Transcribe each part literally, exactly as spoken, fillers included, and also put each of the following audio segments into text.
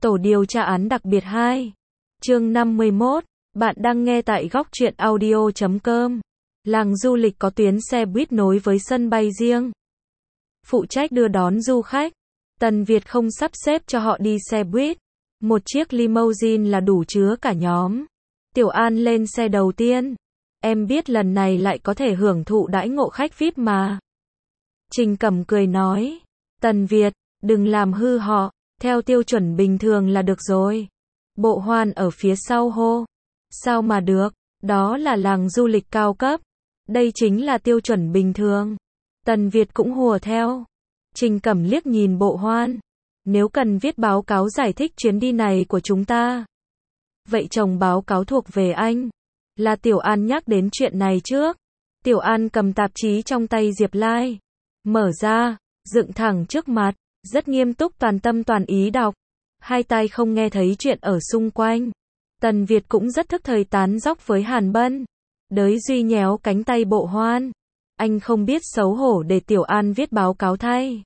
Tổ điều tra án đặc biệt hai. Chương năm mươi mốt. Bạn đang nghe tại góc truyện audio chấm com. Làng du lịch có tuyến xe buýt nối với sân bay riêng. Phụ trách đưa đón du khách. Tần Việt không sắp xếp cho họ đi xe buýt. Một chiếc limousine là đủ chứa cả nhóm. Tiểu An lên xe đầu tiên. Em biết lần này lại có thể hưởng thụ đãi ngộ khách vi ai pi mà. Trình Cẩm cười nói. Tần Việt, đừng làm hư họ, theo tiêu chuẩn bình thường là được rồi. Bộ Hoan ở phía sau hô. Sao mà được, đó là làng du lịch cao cấp. Đây chính là tiêu chuẩn bình thường. Tần Việt cũng hùa theo. Trình Cẩm liếc nhìn Bộ Hoan. Nếu cần viết báo cáo giải thích chuyến đi này của chúng ta. Vậy chồng báo cáo thuộc về anh. Là Tiểu An nhắc đến chuyện này trước. Tiểu An cầm tạp chí trong tay Diệp Lai. Mở ra, dựng thẳng trước mặt, rất nghiêm túc toàn tâm toàn ý đọc. Hai tai không nghe thấy chuyện ở xung quanh. Tần Việt cũng rất thức thời tán dóc với Hàn Bân. Đới Duy nhéo cánh tay Bộ Hoan. Anh không biết xấu hổ để Tiểu An viết báo cáo thay.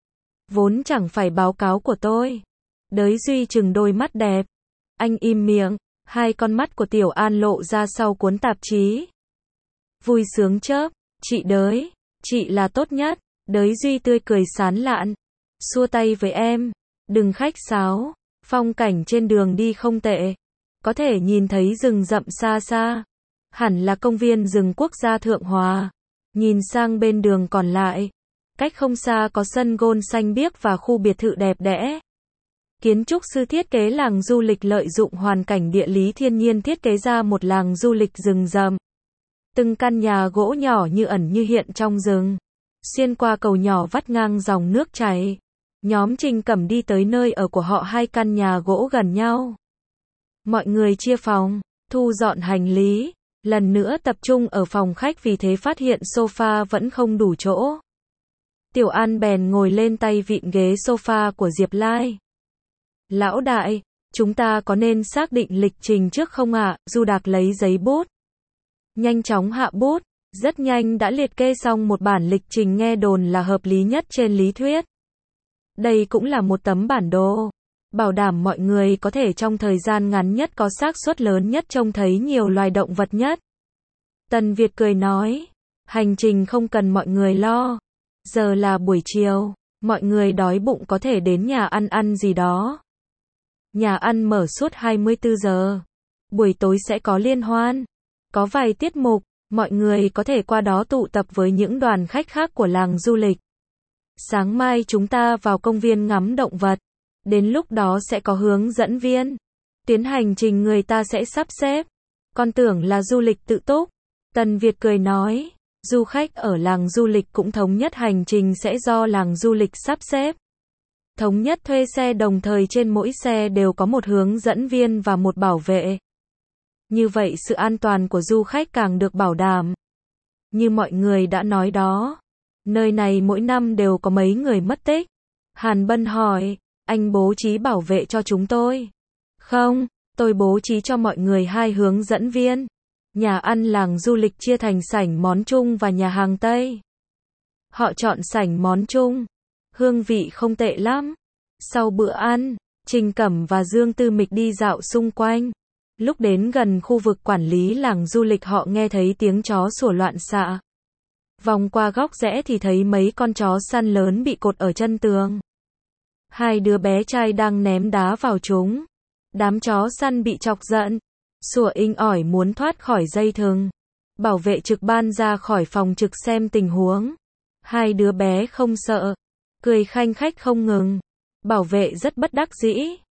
Vốn chẳng phải báo cáo của tôi. Đới Duy trừng đôi mắt đẹp. Anh im miệng. Hai con mắt của Tiểu An lộ ra sau cuốn tạp chí. Vui sướng chớp. Chị Đới, chị là tốt nhất. Đới Duy tươi cười sán lạn. Xua tay với em. Đừng khách sáo. Phong cảnh trên đường đi không tệ. Có thể nhìn thấy rừng rậm xa xa. Hẳn là công viên rừng quốc gia Thượng Hòa. Nhìn sang bên đường còn lại. Cách không xa có sân golf xanh biếc và khu biệt thự đẹp đẽ. Kiến trúc sư thiết kế làng du lịch lợi dụng hoàn cảnh địa lý thiên nhiên thiết kế ra một làng du lịch rừng rậm. Từng căn nhà gỗ nhỏ như ẩn như hiện trong rừng. Xuyên qua cầu nhỏ vắt ngang dòng nước chảy. Nhóm Trình Cẩm đi tới nơi ở của họ, hai căn nhà gỗ gần nhau. Mọi người chia phòng, thu dọn hành lý. Lần nữa tập trung ở phòng khách vì thế phát hiện sofa vẫn không đủ chỗ. Tiểu An bèn ngồi lên tay vịn ghế sofa của Diệp Lai. Lão đại, chúng ta có nên xác định lịch trình trước không ạ? Du Đạc lấy giấy bút. Nhanh chóng hạ bút. Rất nhanh đã liệt kê xong một bản lịch trình nghe đồn là hợp lý nhất trên lý thuyết. Đây cũng là một tấm bản đồ. Bảo đảm mọi người có thể trong thời gian ngắn nhất có xác suất lớn nhất trông thấy nhiều loài động vật nhất. Tần Việt cười nói. Hành trình không cần mọi người lo. Giờ là buổi chiều. Mọi người đói bụng có thể đến nhà ăn ăn gì đó. Nhà ăn mở suốt hai mươi tư giờ. Buổi tối sẽ có liên hoan. Có vài tiết mục. Mọi người có thể qua đó tụ tập với những đoàn khách khác của làng du lịch. Sáng mai chúng ta vào công viên ngắm động vật. Đến lúc đó sẽ có hướng dẫn viên. Tuyến hành trình người ta sẽ sắp xếp. Con tưởng là du lịch tự túc. Tần Việt cười nói. Du khách ở làng du lịch cũng thống nhất hành trình sẽ do làng du lịch sắp xếp. Thống nhất thuê xe, đồng thời trên mỗi xe đều có một hướng dẫn viên và một bảo vệ. Như vậy sự an toàn của du khách càng được bảo đảm. Như mọi người đã nói đó. Nơi này mỗi năm đều có mấy người mất tích. Hàn Bân hỏi. Anh bố trí bảo vệ cho chúng tôi? Không, tôi bố trí cho mọi người hai hướng dẫn viên. Nhà ăn làng du lịch chia thành sảnh món Trung và nhà hàng Tây. Họ chọn sảnh món Trung. Hương vị không tệ lắm. Sau bữa ăn, Trình Cẩm và Dương Tư Mịch đi dạo xung quanh. Lúc đến gần khu vực quản lý làng du lịch họ nghe thấy tiếng chó sủa loạn xạ. Vòng qua góc rẽ thì thấy mấy con chó săn lớn bị cột ở chân tường. Hai đứa bé trai đang ném đá vào chúng. Đám chó săn bị chọc giận. Sủa inh ỏi muốn thoát khỏi dây thừng. Bảo vệ trực ban ra khỏi phòng trực xem tình huống. Hai đứa bé không sợ. Cười khanh khách không ngừng. Bảo vệ rất bất đắc dĩ.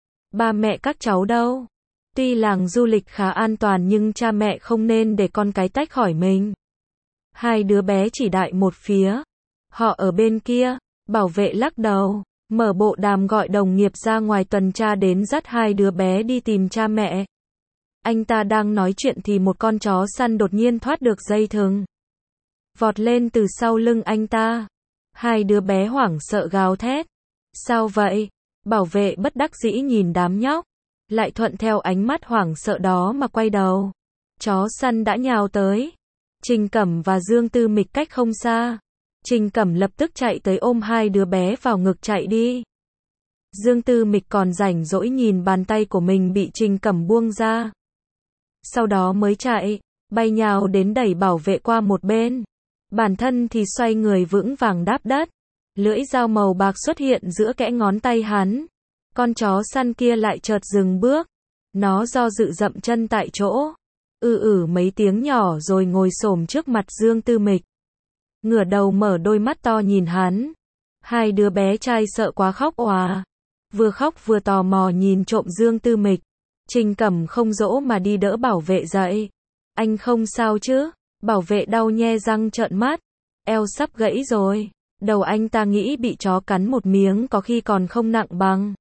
Ba mẹ các cháu đâu? Tuy làng du lịch khá an toàn nhưng cha mẹ không nên để con cái tách khỏi mình. Hai đứa bé chỉ đại một phía. Họ ở bên kia. Bảo vệ lắc đầu. Mở bộ đàm gọi đồng nghiệp ra ngoài tuần tra đến dắt hai đứa bé đi tìm cha mẹ. Anh ta đang nói chuyện thì một con chó săn đột nhiên thoát được dây thừng. Vọt lên từ sau lưng anh ta. Hai đứa bé hoảng sợ gào thét. Sao vậy? Bảo vệ bất đắc dĩ nhìn đám nhóc. Lại thuận theo ánh mắt hoảng sợ đó mà quay đầu. Chó săn đã nhào tới. Trình Cẩm và Dương Tư Mịch cách không xa. Trình Cẩm lập tức chạy tới ôm hai đứa bé vào ngực chạy đi. Dương Tư Mịch còn rảnh rỗi nhìn bàn tay của mình bị Trình Cẩm buông ra. Sau đó mới chạy, bay nhào đến đẩy bảo vệ qua một bên. Bản thân thì xoay người vững vàng đáp đất. Lưỡi dao màu bạc xuất hiện giữa kẽ ngón tay hắn. Con chó săn kia lại chợt dừng bước. Nó do dự dậm chân tại chỗ. Ừ ừ mấy tiếng nhỏ rồi ngồi xổm trước mặt Dương Tư Mịch. Ngửa đầu mở đôi mắt to nhìn hắn. Hai đứa bé trai sợ quá khóc òa. Vừa khóc vừa tò mò nhìn trộm Dương Tư Mịch. Trình Cẩm không dỗ mà đi đỡ bảo vệ dậy. Anh không sao chứ? Bảo vệ đau nhe răng trợn mắt. Eo sắp gãy rồi. Đầu anh ta nghĩ bị chó cắn một miếng có khi còn không nặng bằng.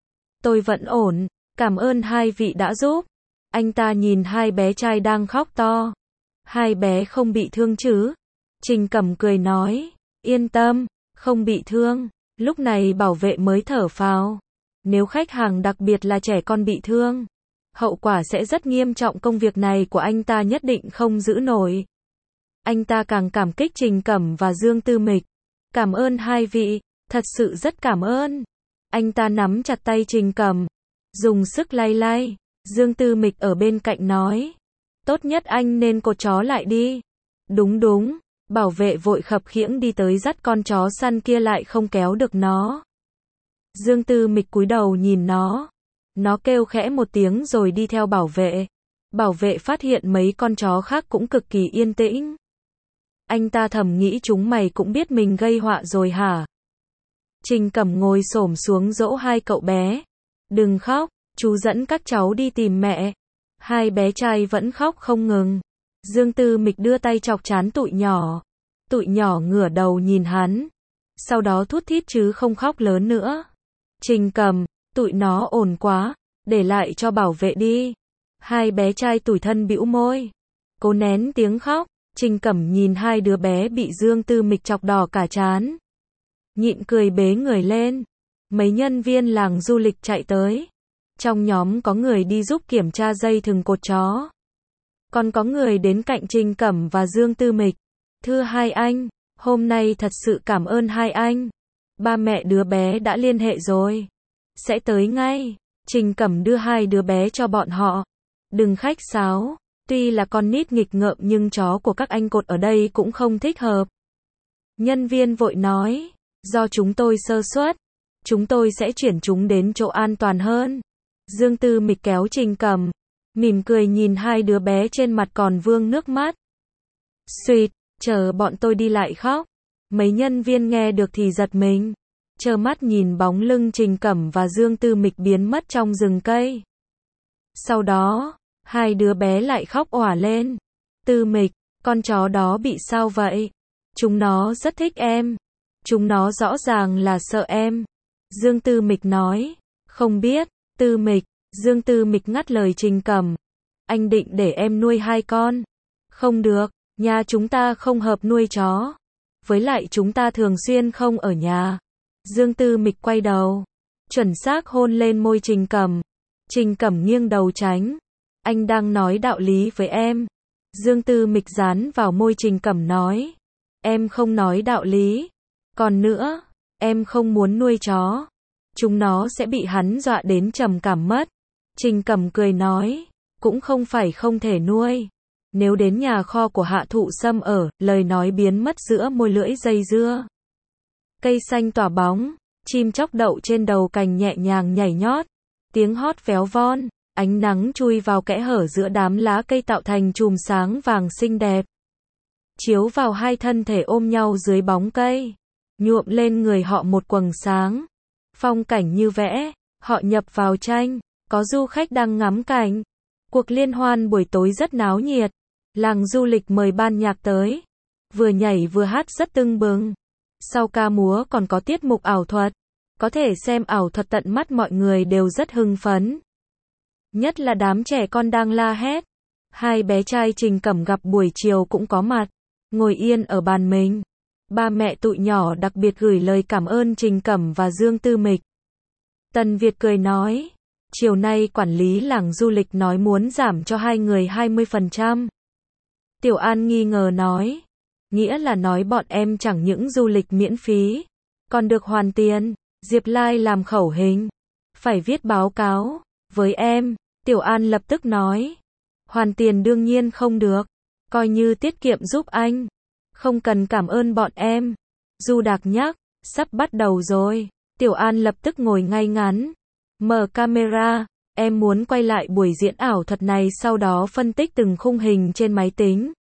Tôi vẫn ổn. Cảm ơn hai vị đã giúp. Anh ta nhìn hai bé trai đang khóc to. Hai bé không bị thương chứ? Trình Cẩm cười nói. Yên tâm, không bị thương. Lúc này bảo vệ mới thở phào. Nếu khách hàng đặc biệt là trẻ con bị thương, hậu quả sẽ rất nghiêm trọng, công việc này của anh ta nhất định không giữ nổi. Anh ta càng cảm kích Trình Cẩm và Dương Tư Mịch. Cảm ơn hai vị, thật sự rất cảm ơn. Anh ta nắm chặt tay Trình Cẩm, dùng sức lay lay. Dương Tư Mịch ở bên cạnh nói. Tốt nhất anh nên cột chó lại đi. Đúng đúng, bảo vệ vội khập khiễng đi tới dắt con chó săn kia lại không kéo được nó. Dương Tư Mịch cúi đầu nhìn nó. Nó kêu khẽ một tiếng rồi đi theo bảo vệ. Bảo vệ phát hiện mấy con chó khác cũng cực kỳ yên tĩnh. Anh ta thầm nghĩ chúng mày cũng biết mình gây họa rồi hả? Trình Cẩm ngồi xổm xuống dỗ hai cậu bé. Đừng khóc, chú dẫn các cháu đi tìm mẹ. Hai bé trai vẫn khóc không ngừng. Dương Tư Mịch đưa tay chọc trán tụi nhỏ. Tụi nhỏ ngửa đầu nhìn hắn. Sau đó thút thít chứ không khóc lớn nữa. Trình Cẩm, tụi nó ổn quá, để lại cho bảo vệ đi. Hai bé trai tủi thân bĩu môi, cố nén tiếng khóc. Trình Cẩm nhìn hai đứa bé bị Dương Tư Mịch chọc đỏ cả trán. Nhịn cười bế người lên. Mấy nhân viên làng du lịch chạy tới. Trong nhóm có người đi giúp kiểm tra dây thừng cột chó. Còn có người đến cạnh Trình Cẩm và Dương Tư Mịch. Thưa hai anh, hôm nay thật sự cảm ơn hai anh. Ba mẹ đứa bé đã liên hệ rồi. Sẽ tới ngay. Trình Cẩm đưa hai đứa bé cho bọn họ. Đừng khách sáo. Tuy là con nít nghịch ngợm nhưng chó của các anh cột ở đây cũng không thích hợp. Nhân viên vội nói. Do chúng tôi sơ suất. Chúng tôi sẽ chuyển chúng đến chỗ an toàn hơn. Dương Tư Mịch kéo Trình Cẩm. Mỉm cười nhìn hai đứa bé trên mặt còn vương nước mắt. Xuyệt, chờ bọn tôi đi lại khóc. Mấy nhân viên nghe được thì giật mình. Trơ mắt nhìn bóng lưng Trình Cẩm và Dương Tư Mịch biến mất trong rừng cây. Sau đó, hai đứa bé lại khóc òa lên. Tư Mịch, con chó đó bị sao vậy? Chúng nó rất thích em. Chúng nó rõ ràng là sợ em. Dương Tư Mịch nói. Không biết, Tư Mịch. Dương Tư Mịch ngắt lời Trình Cẩm. Anh định để em nuôi hai con. Không được, nhà chúng ta không hợp nuôi chó. Với lại chúng ta thường xuyên không ở nhà. Dương Tư Mịch quay đầu, chuẩn xác hôn lên môi Trình Cẩm. Trình Cẩm nghiêng đầu tránh. Anh đang nói đạo lý với em. Dương Tư Mịch dán vào môi Trình Cẩm nói. Em không nói đạo lý. Còn nữa, em không muốn nuôi chó. Chúng nó sẽ bị hắn dọa đến trầm cảm mất. Trình Cẩm cười nói. Cũng không phải không thể nuôi. Nếu đến nhà kho của Hạ Thụ Sâm ở, lời nói biến mất giữa môi lưỡi dây dưa. Cây xanh tỏa bóng, chim chóc đậu trên đầu cành nhẹ nhàng nhảy nhót. Tiếng hót véo von, ánh nắng chui vào kẽ hở giữa đám lá cây tạo thành chùm sáng vàng xinh đẹp. Chiếu vào hai thân thể ôm nhau dưới bóng cây, nhuộm lên người họ một quầng sáng. Phong cảnh như vẽ, họ nhập vào tranh, có du khách đang ngắm cảnh. Cuộc liên hoan buổi tối rất náo nhiệt. Làng du lịch mời ban nhạc tới. Vừa nhảy vừa hát rất tưng bừng. Sau ca múa còn có tiết mục ảo thuật. Có thể xem ảo thuật tận mắt, mọi người đều rất hưng phấn. Nhất là đám trẻ con đang la hét. Hai bé trai Trình Cẩm gặp buổi chiều cũng có mặt. Ngồi yên ở bàn mình. Ba mẹ tụi nhỏ đặc biệt gửi lời cảm ơn Trình Cẩm và Dương Tư Mịch. Tần Việt cười nói. Chiều nay quản lý làng du lịch nói muốn giảm cho hai người hai mươi phần trăm. Tiểu An nghi ngờ nói. Nghĩa là nói bọn em chẳng những du lịch miễn phí, còn được hoàn tiền. Diệp Lai làm khẩu hình. Phải viết báo cáo. Với em. Tiểu An lập tức nói. Hoàn tiền đương nhiên không được. Coi như tiết kiệm giúp anh. Không cần cảm ơn bọn em. Du Đạc nhắc. Sắp bắt đầu rồi. Tiểu An lập tức ngồi ngay ngắn. Mở camera. Em muốn quay lại buổi diễn ảo thuật này, sau đó phân tích từng khung hình trên máy tính.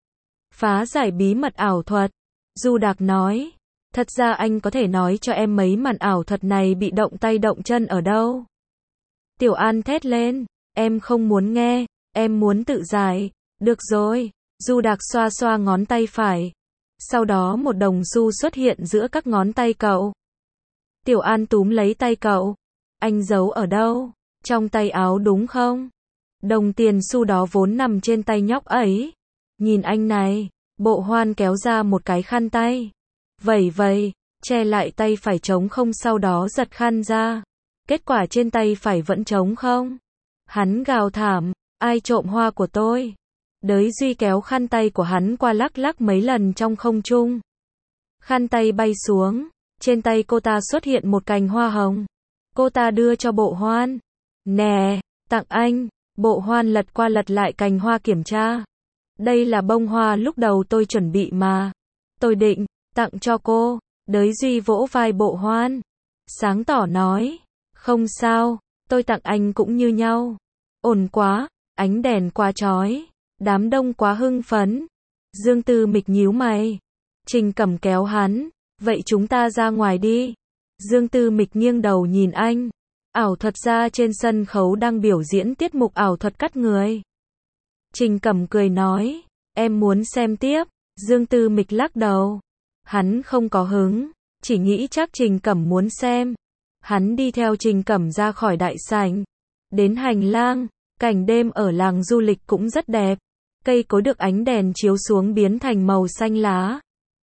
Phá giải bí mật ảo thuật. Du Đạc nói. Thật ra anh có thể nói cho em mấy màn ảo thuật này bị động tay động chân ở đâu. Tiểu An thét lên. Em không muốn nghe. Em muốn tự giải. Được rồi. Du Đạc xoa xoa ngón tay phải. Sau đó một đồng xu xuất hiện giữa các ngón tay cậu. Tiểu An túm lấy tay cậu. Anh giấu ở đâu? Trong tay áo đúng không? Đồng tiền xu đó vốn nằm trên tay nhóc ấy. Nhìn anh này. Bộ Hoan kéo ra một cái khăn tay. Vẩy vẩy, che lại tay phải trống không, sau đó giật khăn ra. Kết quả trên tay phải vẫn trống không. Hắn gào thảm. Ai trộm hoa của tôi? Đới Duy kéo khăn tay của hắn qua lắc lắc mấy lần trong không trung. Khăn tay bay xuống. Trên tay cô ta xuất hiện một cành hoa hồng. Cô ta đưa cho Bộ Hoan. Nè, tặng anh. Bộ Hoan lật qua lật lại cành hoa kiểm tra. Đây là bông hoa lúc đầu tôi chuẩn bị mà. Tôi định tặng cho cô. Đới Duy vỗ vai Bộ Hoan. Sáng tỏ nói. Không sao, tôi tặng anh cũng như nhau. Ổn quá, ánh đèn quá chói. Đám đông quá hưng phấn. Dương Tư Mịch nhíu mày. Trình Cẩm kéo hắn. Vậy chúng ta ra ngoài đi. Dương Tư Mịch nghiêng đầu nhìn anh. Ảo thuật gia trên sân khấu đang biểu diễn tiết mục ảo thuật cắt người. Trình Cẩm cười nói. Em muốn xem tiếp. Dương Tư Mịch lắc đầu. Hắn không có hứng. Chỉ nghĩ chắc Trình Cẩm muốn xem. Hắn đi theo Trình Cẩm ra khỏi đại sảnh. Đến hành lang. Cảnh đêm ở làng du lịch cũng rất đẹp. Cây cối được ánh đèn chiếu xuống biến thành màu xanh lá.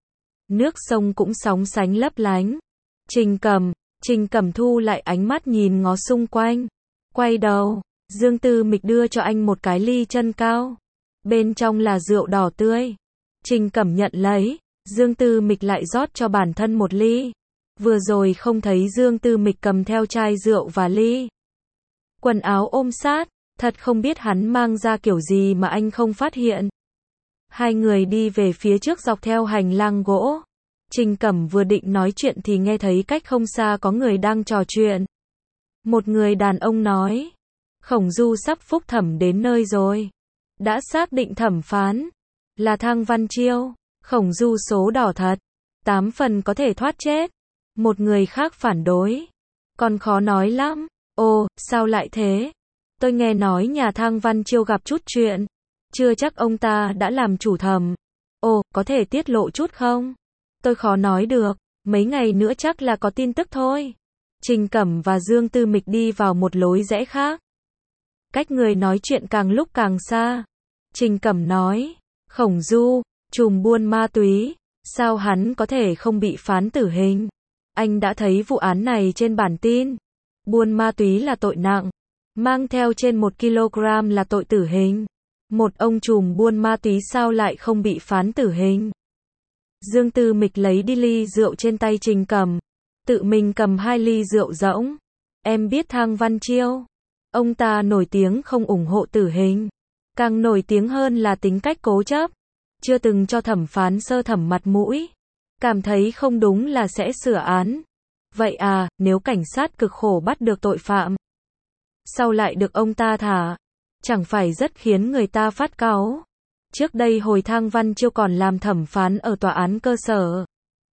Nước sông cũng sóng sánh lấp lánh. Trình Cẩm, Trình Cẩm thu lại ánh mắt nhìn ngó xung quanh. Quay đầu, Dương Tư Mịch đưa cho anh một cái ly chân cao. Bên trong là rượu đỏ tươi. Trình Cẩm nhận lấy, Dương Tư Mịch lại rót cho bản thân một ly. Vừa rồi không thấy Dương Tư Mịch cầm theo chai rượu và ly. Quần áo ôm sát, thật không biết hắn mang ra kiểu gì mà anh không phát hiện. Hai người đi về phía trước dọc theo hành lang gỗ. Trình Cẩm vừa định nói chuyện thì nghe thấy cách không xa có người đang trò chuyện. Một người đàn ông nói. Khổng Du sắp phúc thẩm đến nơi rồi. Đã xác định thẩm phán là Thang Văn Chiêu. Khổng Du số đỏ thật. Tám phần có thể thoát chết. Một người khác phản đối. Còn khó nói lắm. Ồ, sao lại thế? Tôi nghe nói nhà Thang Văn Chiêu gặp chút chuyện. Chưa chắc ông ta đã làm chủ thẩm. Ồ, có thể tiết lộ chút không? Tôi khó nói được. Mấy ngày nữa chắc là có tin tức thôi. Trình Cẩm và Dương Tư Mịch đi vào một lối rẽ khác. Cách người nói chuyện càng lúc càng xa. Trình Cẩm nói. Khổng Du, trùm buôn ma túy. Sao hắn có thể không bị phán tử hình? Anh đã thấy vụ án này trên bản tin. Buôn ma túy là tội nặng. Mang theo trên một ki lô gam là tội tử hình. Một ông trùm buôn ma túy sao lại không bị phán tử hình? Dương Tư Mịch lấy đi ly rượu trên tay Trình Cẩm. Tự mình cầm hai ly rượu rỗng. Em biết Thang Văn Chiêu. Ông ta nổi tiếng không ủng hộ tử hình. Càng nổi tiếng hơn là tính cách cố chấp. Chưa từng cho thẩm phán sơ thẩm mặt mũi. Cảm thấy không đúng là sẽ sửa án. Vậy à, nếu cảnh sát cực khổ bắt được tội phạm. Sau lại được ông ta thả. Chẳng phải rất khiến người ta phát cáu. Trước đây hồi Thang Văn Chiêu còn làm thẩm phán ở tòa án cơ sở.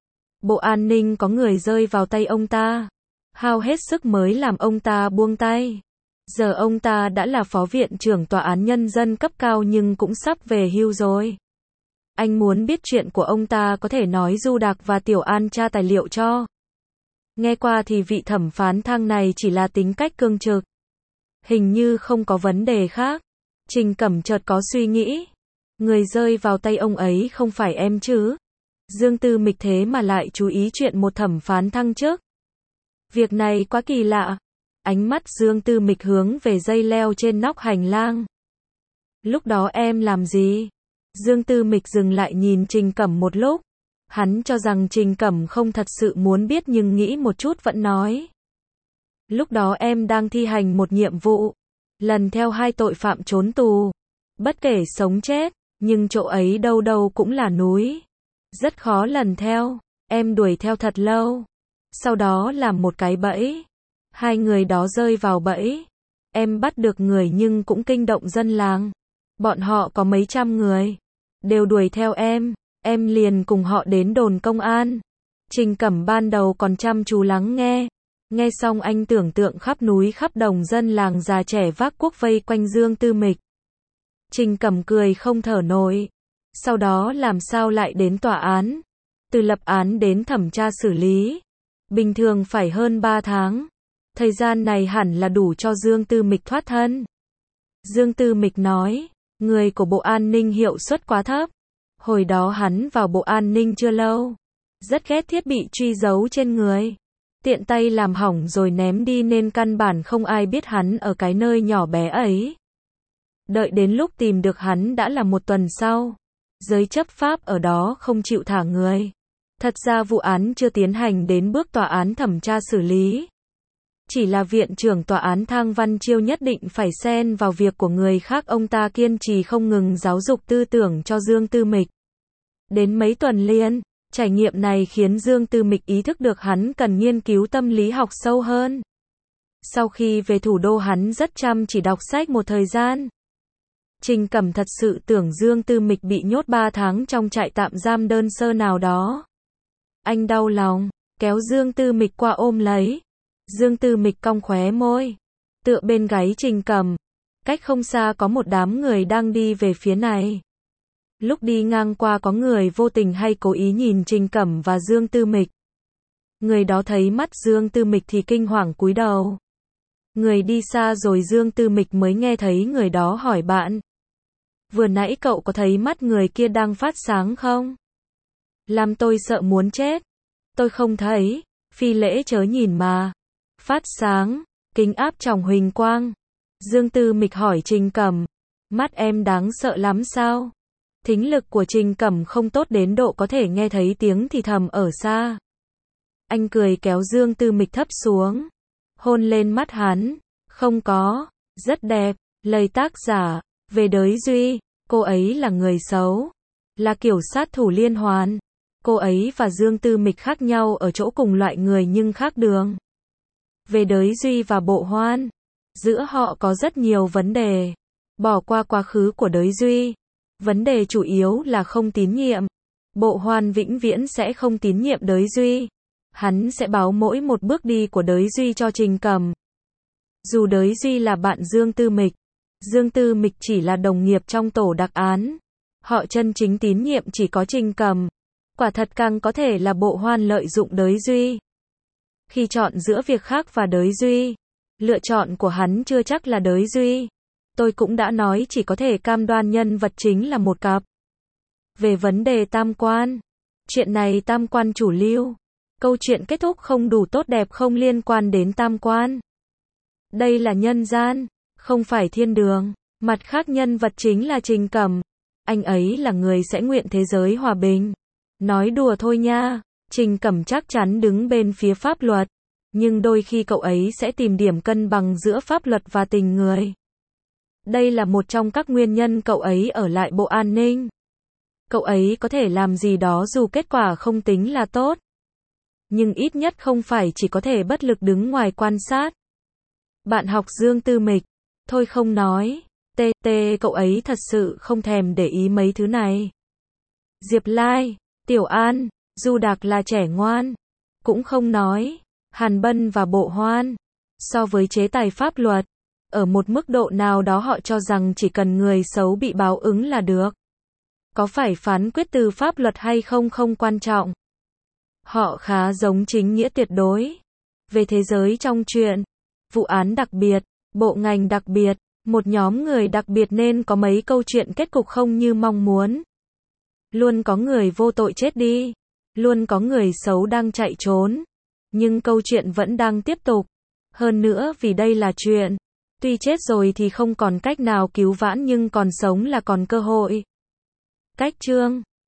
Bộ an ninh có người rơi vào tay ông ta. Hao hết sức mới làm ông ta buông tay. Giờ ông ta đã là phó viện trưởng tòa án nhân dân cấp cao nhưng cũng sắp về hưu rồi. Anh muốn biết chuyện của ông ta có thể nói Du Đạc và Tiểu An tra tài liệu cho. Nghe qua thì vị thẩm phán Thang này chỉ là tính cách cương trực. Hình như không có vấn đề khác. Trình Cẩm chợt có suy nghĩ. Người rơi vào tay ông ấy không phải em chứ? Dương Tư Mịch thế mà lại chú ý chuyện một thẩm phán thăng chức. Việc này quá kỳ lạ. Ánh mắt Dương Tư Mịch hướng về dây leo trên nóc hành lang. Lúc đó em làm gì? Dương Tư Mịch dừng lại nhìn Trình Cẩm một lúc. Hắn cho rằng Trình Cẩm không thật sự muốn biết nhưng nghĩ một chút vẫn nói. Lúc đó em đang thi hành một nhiệm vụ, lần theo hai tội phạm trốn tù. Bất kể sống chết, nhưng chỗ ấy đâu đâu cũng là núi. Rất khó lần theo, em đuổi theo thật lâu. Sau đó làm một cái bẫy. Hai người đó rơi vào bẫy. Em bắt được người nhưng cũng kinh động dân làng. Bọn họ có mấy trăm người, đều đuổi theo em. Em liền cùng họ đến đồn công an. Trình Cẩm ban đầu còn chăm chú lắng nghe. Nghe xong anh tưởng tượng khắp núi khắp đồng dân làng già trẻ vác cuốc vây quanh Dương Tư Mịch. Trình Cẩm cười không thở nổi. Sau đó làm sao lại đến tòa án? Từ lập án đến thẩm tra xử lý, bình thường phải hơn ba tháng. Thời gian này hẳn là đủ cho Dương Tư Mịch thoát thân. Dương Tư Mịch nói, người của Bộ An ninh hiệu suất quá thấp. Hồi đó hắn vào Bộ An ninh chưa lâu, rất ghét thiết bị truy dấu trên người. Tiện tay làm hỏng rồi ném đi nên căn bản không ai biết hắn ở cái nơi nhỏ bé ấy. Đợi đến lúc tìm được hắn đã là một tuần sau. Giới chấp pháp ở đó không chịu thả người. Thật ra vụ án chưa tiến hành đến bước tòa án thẩm tra xử lý. Chỉ là viện trưởng tòa án Thang Văn Chiêu nhất định phải xen vào việc của người khác, ông ta kiên trì không ngừng giáo dục tư tưởng cho Dương Tư Mịch. Đến mấy tuần liền, trải nghiệm này khiến Dương Tư Mịch ý thức được hắn cần nghiên cứu tâm lý học sâu hơn. Sau khi về thủ đô hắn rất chăm chỉ đọc sách một thời gian. Trình Cẩm thật sự tưởng Dương Tư Mịch bị nhốt ba tháng trong trại tạm giam đơn sơ nào đó. Anh đau lòng, kéo Dương Tư Mịch qua ôm lấy. Dương Tư Mịch cong khóe môi, tựa bên gáy Trình Cẩm. Cách không xa có một đám người đang đi về phía này. Lúc đi ngang qua có người vô tình hay cố ý nhìn Trình Cẩm và Dương Tư Mịch. Người đó thấy mắt Dương Tư Mịch thì kinh hoàng cúi đầu. Người đi xa rồi Dương Tư Mịch mới nghe thấy người đó hỏi bạn. Vừa nãy cậu có thấy mắt người kia đang phát sáng không? Làm tôi sợ muốn chết. Tôi không thấy. Phi lễ chớ nhìn mà. Phát sáng, kính áp tròng huỳnh quang. Dương Tư Mịch hỏi Trình Cẩm. Mắt em đáng sợ lắm sao? Thính lực của Trình Cẩm không tốt đến độ có thể nghe thấy tiếng thì thầm ở xa. Anh cười kéo Dương Tư Mịch thấp xuống. Hôn lên mắt hắn. Không có. Rất đẹp. Lời tác giả. Về đới Duy. Cô ấy là người xấu. Là kiểu sát thủ liên hoàn. Cô ấy và Dương Tư Mịch khác nhau ở chỗ cùng loại người nhưng khác đường. Về đới Duy và Bộ Hoan. Giữa họ có rất nhiều vấn đề. Bỏ qua quá khứ của đới Duy. Vấn đề chủ yếu là không tín nhiệm. Bộ Hoan vĩnh viễn sẽ không tín nhiệm đới Duy. Hắn sẽ báo mỗi một bước đi của đới Duy cho Trình Cẩm. Dù đới Duy là bạn Dương Tư Mịch, Dương Tư Mịch chỉ là đồng nghiệp trong tổ đặc án. Họ chân chính tín nhiệm chỉ có Trình Cẩm. Quả thật càng có thể là Bộ Hoan lợi dụng đới Duy. Khi chọn giữa việc khác và đới Duy, lựa chọn của hắn chưa chắc là đới Duy. Tôi cũng đã nói chỉ có thể cam đoan nhân vật chính là một cặp. Về vấn đề tam quan, chuyện này tam quan chủ lưu. Câu chuyện kết thúc không đủ tốt đẹp không liên quan đến tam quan. Đây là nhân gian, không phải thiên đường. Mặt khác nhân vật chính là Trình Cẩm. Anh ấy là người sẽ nguyện thế giới hòa bình. Nói đùa thôi nha. Trình Cẩm chắc chắn đứng bên phía pháp luật. Nhưng đôi khi cậu ấy sẽ tìm điểm cân bằng giữa pháp luật và tình người. Đây là một trong các nguyên nhân cậu ấy ở lại Bộ An ninh. Cậu ấy có thể làm gì đó dù kết quả không tính là tốt. Nhưng ít nhất không phải chỉ có thể bất lực đứng ngoài quan sát. Bạn học Dương Tư Mịch. Thôi không nói. Tê tê cậu ấy thật sự không thèm để ý mấy thứ này. Diệp Lai, Tiểu An, Du Đạc là trẻ ngoan. Cũng không nói. Hàn Bân và Bộ Hoan. So với chế tài pháp luật, ở một mức độ nào đó họ cho rằng chỉ cần người xấu bị báo ứng là được. Có phải phán quyết từ pháp luật hay không không quan trọng. Họ khá giống chính nghĩa tuyệt đối. Về thế giới trong truyện, vụ án đặc biệt, bộ ngành đặc biệt, một nhóm người đặc biệt nên có mấy câu chuyện kết cục không như mong muốn. Luôn có người vô tội chết đi. Luôn có người xấu đang chạy trốn. Nhưng câu chuyện vẫn đang tiếp tục. Hơn nữa vì đây là chuyện. Tuy chết rồi thì không còn cách nào cứu vãn nhưng còn sống là còn cơ hội. Cách chương